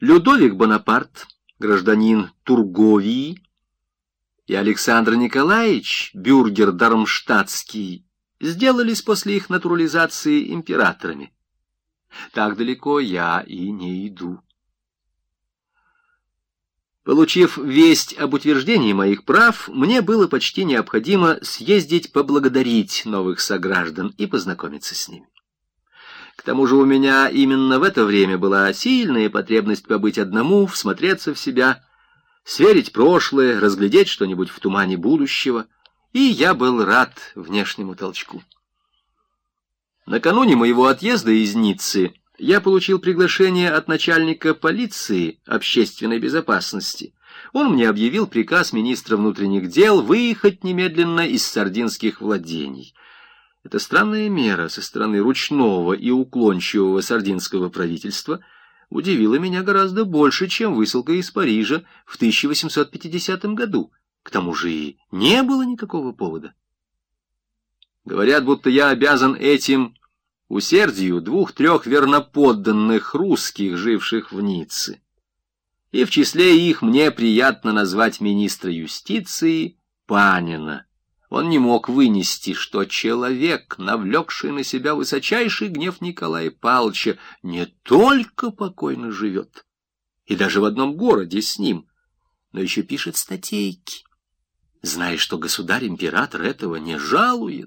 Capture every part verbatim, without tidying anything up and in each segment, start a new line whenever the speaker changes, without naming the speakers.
Людовик Бонапарт, гражданин Турговии, и Александр Николаевич, бюргер дармштадтский, сделались после их натурализации императорами. Так далеко я и не иду. Получив весть об утверждении моих прав, мне было почти необходимо съездить поблагодарить новых сограждан и познакомиться с ними. К тому же у меня именно в это время была сильная потребность побыть одному, всмотреться в себя, сверить прошлое, разглядеть что-нибудь в тумане будущего, и я был рад внешнему толчку. Накануне моего отъезда из Ниццы я получил приглашение от начальника полиции общественной безопасности. Он мне объявил приказ министра внутренних дел выехать немедленно из сардинских владений. Эта странная мера со стороны ручного и уклончивого сардинского правительства удивила меня гораздо больше, чем высылка из Парижа в тысяча восемьсот пятидесятом году. К тому же и не было никакого повода. Говорят, будто я обязан этим усердию двух-трех верноподданных русских, живших в Ницце. И в числе их мне приятно назвать министра юстиции Панина. Он не мог вынести, что человек, навлекший на себя высочайший гнев Николая Павловича, не только покойно живет, и даже в одном городе с ним, но еще пишет статейки, зная, что государь-император этого не жалует.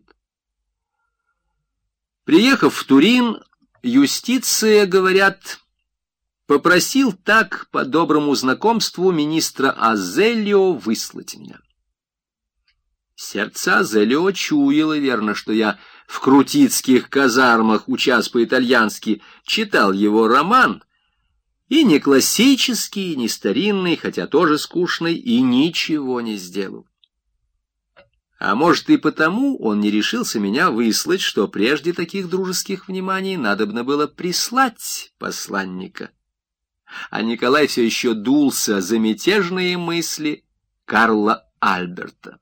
Приехав в Турин, юстиция, говорят, попросил так по доброму знакомству министра Азелио выслать меня. Сердце Азелио чуяло, верно, что я в крутицких казармах, учас по-итальянски, читал его роман, и не классический, не старинный, хотя тоже скучный, и ничего не сделал. А может, и потому он не решился меня выслать, что прежде таких дружеских вниманий надобно было прислать посланника. А Николай все еще дулся за мятежные мысли Карла Альберта.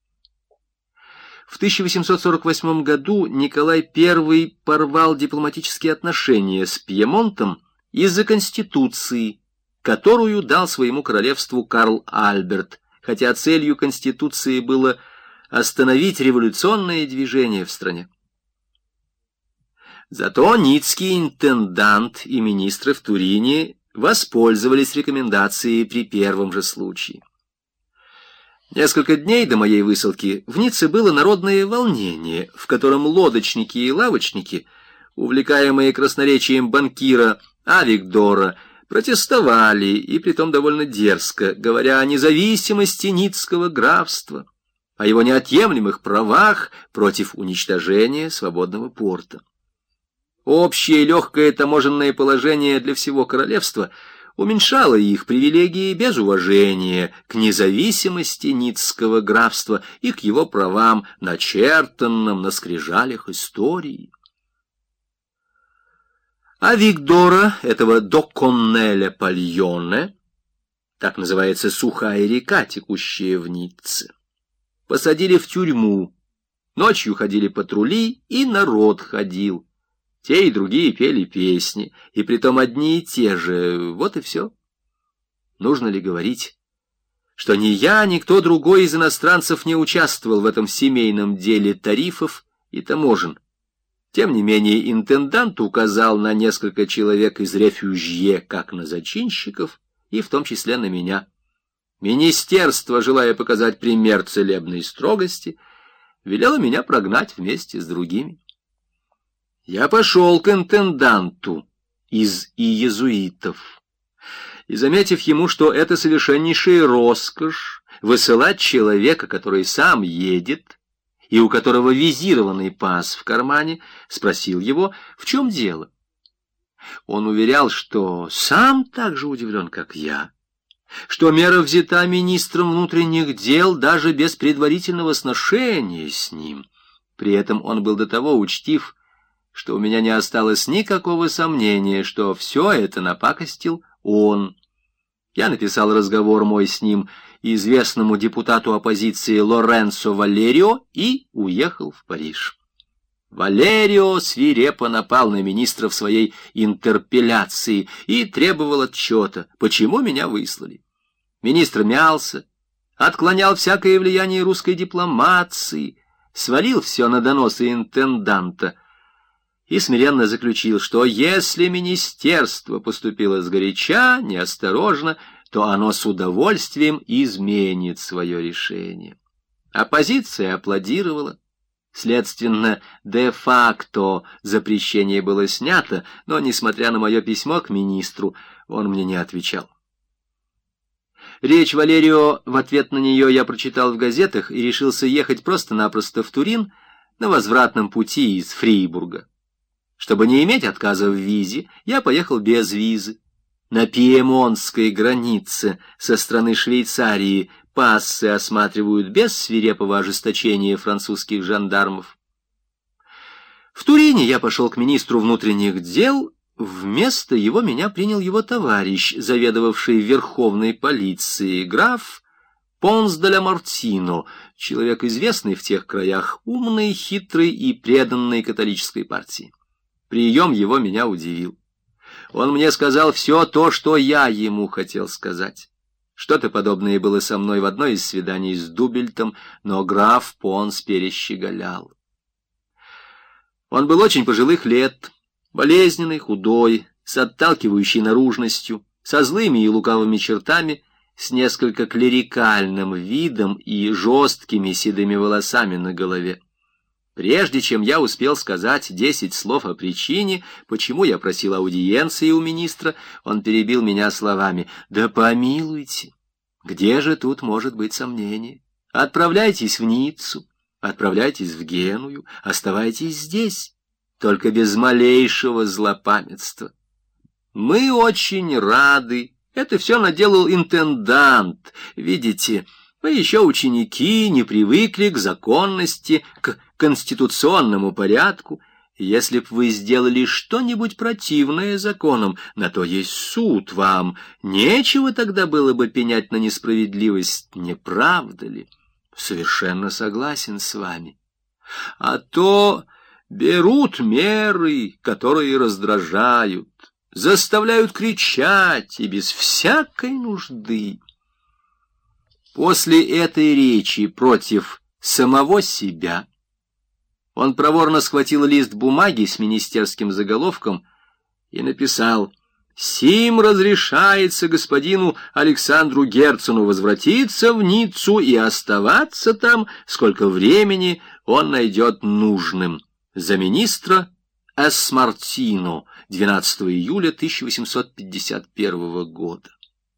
В тысяча восемьсот сорок восьмом году Николай Первый порвал дипломатические отношения с Пьемонтом из-за Конституции, которую дал своему королевству Карл Альберт, хотя целью Конституции было остановить революционное движение в стране. Зато ницкий интендант и министры в Турине воспользовались рекомендацией при первом же случае. Несколько дней до моей высылки в Ницце было народное волнение, в котором лодочники и лавочники, увлекаемые красноречием банкира Авигдора, протестовали, и притом довольно дерзко, говоря о независимости ницкого графства, о его неотъемлемых правах против уничтожения свободного порта. Общее легкое таможенное положение для всего королевства уменьшало их привилегии без уважения к независимости ницкого графства и к его правам, начертанным на скрижалях истории. А Виктора, этого Доконнеля Пальоне, так называется сухая река, текущая в Ницце, посадили в тюрьму, ночью ходили патрули, и народ ходил. Те и другие пели песни, и притом одни и те же, вот и все. Нужно ли говорить, что ни я, ни кто другой из иностранцев не участвовал в этом семейном деле тарифов и таможен? Тем не менее, интендант указал на несколько человек из рефюжье, как на зачинщиков, и в том числе на меня. Министерство, желая показать пример целебной строгости, велело меня прогнать вместе с другими. Я пошел к интенданту из иезуитов, и, заметив ему, что это совершеннейшая роскошь, высылать человека, который сам едет, и у которого визированный пас в кармане, спросил его, в чем дело. Он уверял, что сам так же удивлен, как я, что мера взята министром внутренних дел даже без предварительного сношения с ним. При этом он был до того учтив, что у меня не осталось никакого сомнения, что все это напакостил он. Я написал разговор мой с ним известному депутату оппозиции Лоренцо Валерио и уехал в Париж. Валерио свирепо напал на министра в своей интерпелляции и требовал отчета, почему меня выслали. Министр мялся, отклонял всякое влияние русской дипломации, свалил все на доносы интенданта и смиренно заключил, что если министерство поступило сгоряча, неосторожно, то оно с удовольствием изменит свое решение. Оппозиция аплодировала. Следственно, де-факто запрещение было снято, но, несмотря на мое письмо к министру, он мне не отвечал. Речь Валерио, в ответ на нее я прочитал в газетах и решился ехать просто-напросто в Турин на возвратном пути из Фрейбурга. Чтобы не иметь отказа в визе, я поехал без визы. На пьемонтской границе со стороны Швейцарии пассы осматривают без свирепого ожесточения французских жандармов. В Турине я пошел к министру внутренних дел. Вместо его меня принял его товарищ, заведовавший верховной полицией, граф Понс де ла Мортино, человек известный в тех краях, умный, хитрый и преданный католической партии. Прием его меня удивил. Он мне сказал все то, что я ему хотел сказать. Что-то подобное было со мной в одной из свиданий с Дубельтом, но граф Понс перещеголял. Он был очень пожилых лет, болезненный, худой, с отталкивающей наружностью, со злыми и лукавыми чертами, с несколько клерикальным видом и жесткими седыми волосами на голове. Прежде чем я успел сказать десять слов о причине, почему я просил аудиенции у министра, он перебил меня словами: «Да помилуйте, где же тут может быть сомнение? Отправляйтесь в Ниццу, отправляйтесь в Геную, оставайтесь здесь, только без малейшего злопамятства. Мы очень рады. Это все наделал интендант. Видите, мы еще ученики, не привыкли к законности, к конституционному порядку. Если б вы сделали что-нибудь противное законам, на то есть суд вам. Нечего тогда было бы пенять на несправедливость, не правда ли? Совершенно согласен с вами. А то берут меры, которые раздражают, заставляют кричать и без всякой нужды». После этой речи против самого себя он проворно схватил лист бумаги с министерским заголовком и написал: «Сим разрешается господину Александру Герцену возвратиться в Ниццу и оставаться там, сколько времени он найдет нужным. За министра С. Мартино, двенадцатого июля тысяча восемьсот пятьдесят первого года».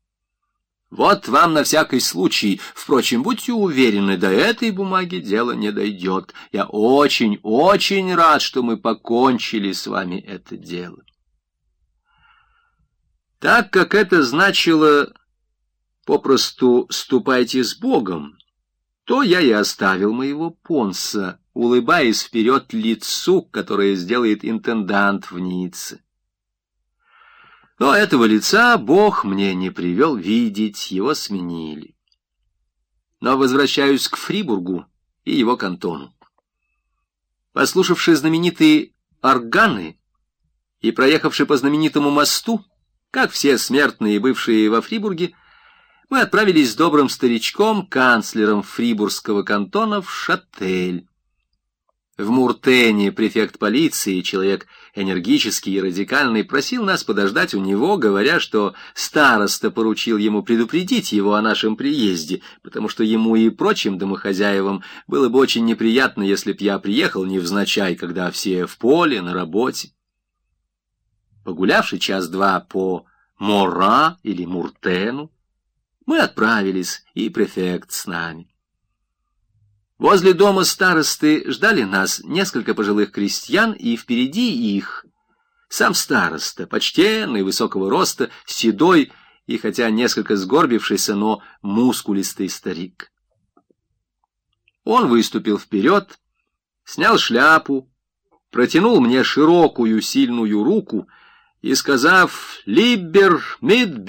Вот вам на всякий случай. Впрочем, будьте уверены, до этой бумаги дело не дойдет. Я очень, очень рад, что мы покончили с вами это дело. Так как это значило попросту «ступайте с Богом», то я и оставил моего Понса, улыбаясь вперед лицу, которое сделает интендант в Ницце. Но этого лица Бог мне не привел видеть, его сменили. Но возвращаюсь к Фрибургу и его кантону. Послушавши знаменитые органы и проехавши по знаменитому мосту, как все смертные, бывшие во Фрибурге, мы отправились с добрым старичком, канцлером Фрибургского кантона, в Шатель. В Муртене префект полиции, человек энергический и радикальный, просил нас подождать у него, говоря, что староста поручил ему предупредить его о нашем приезде, потому что ему и прочим домохозяевам было бы очень неприятно, если б я приехал невзначай, когда все в поле, на работе. Погулявши час-два по Мора или Муртену, мы отправились, и префект с нами. Возле дома старосты ждали нас несколько пожилых крестьян, и впереди их сам староста, почтенный, высокого роста, седой и, хотя несколько сгорбившийся, но мускулистый старик. Он выступил вперед, снял шляпу, протянул мне широкую, сильную руку и, сказав «Либер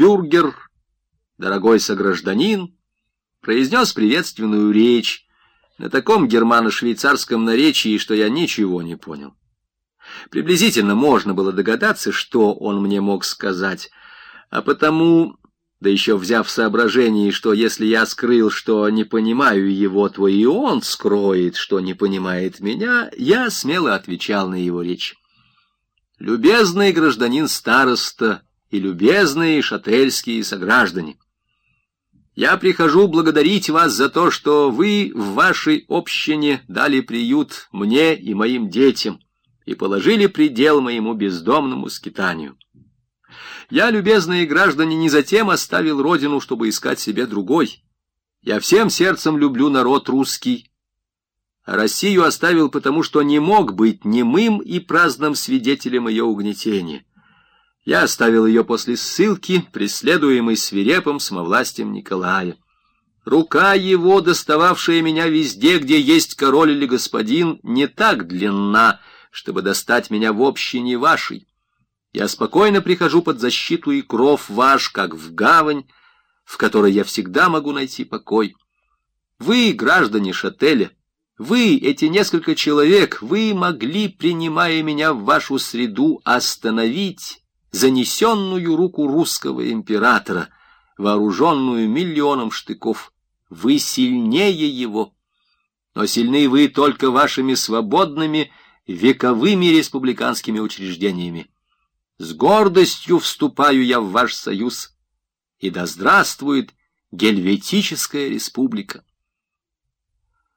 Митбюргер», дорогой согражданин, произнес приветственную речь, на таком германо-швейцарском наречии, что я ничего не понял. Приблизительно можно было догадаться, что он мне мог сказать, а потому, да еще взяв в соображение, что если я скрыл, что не понимаю его, то и он скроет, что не понимает меня, я смело отвечал на его речь. «Любезный гражданин староста и любезные шательские сограждане, я прихожу благодарить вас за то, что вы в вашей общине дали приют мне и моим детям и положили предел моему бездомному скитанию. Я, любезные граждане, не затем оставил родину, чтобы искать себе другой. Я всем сердцем люблю народ русский, а Россию оставил потому, что не мог быть немым и праздным свидетелем ее угнетения. Я оставил ее после ссылки, преследуемой свирепым самовластием Николая. Рука его, достававшая меня везде, где есть король или господин, не так длинна, чтобы достать меня в общине вашей. Я спокойно прихожу под защиту и кров ваш, как в гавань, в которой я всегда могу найти покой. Вы, граждане Шателя, вы, эти несколько человек, вы могли, принимая меня в вашу среду, остановить занесенную руку русского императора, вооруженную миллионом штыков. Вы сильнее его, но сильны вы только вашими свободными вековыми республиканскими учреждениями. С гордостью вступаю я в ваш союз, и да здравствует Гельветическая республика.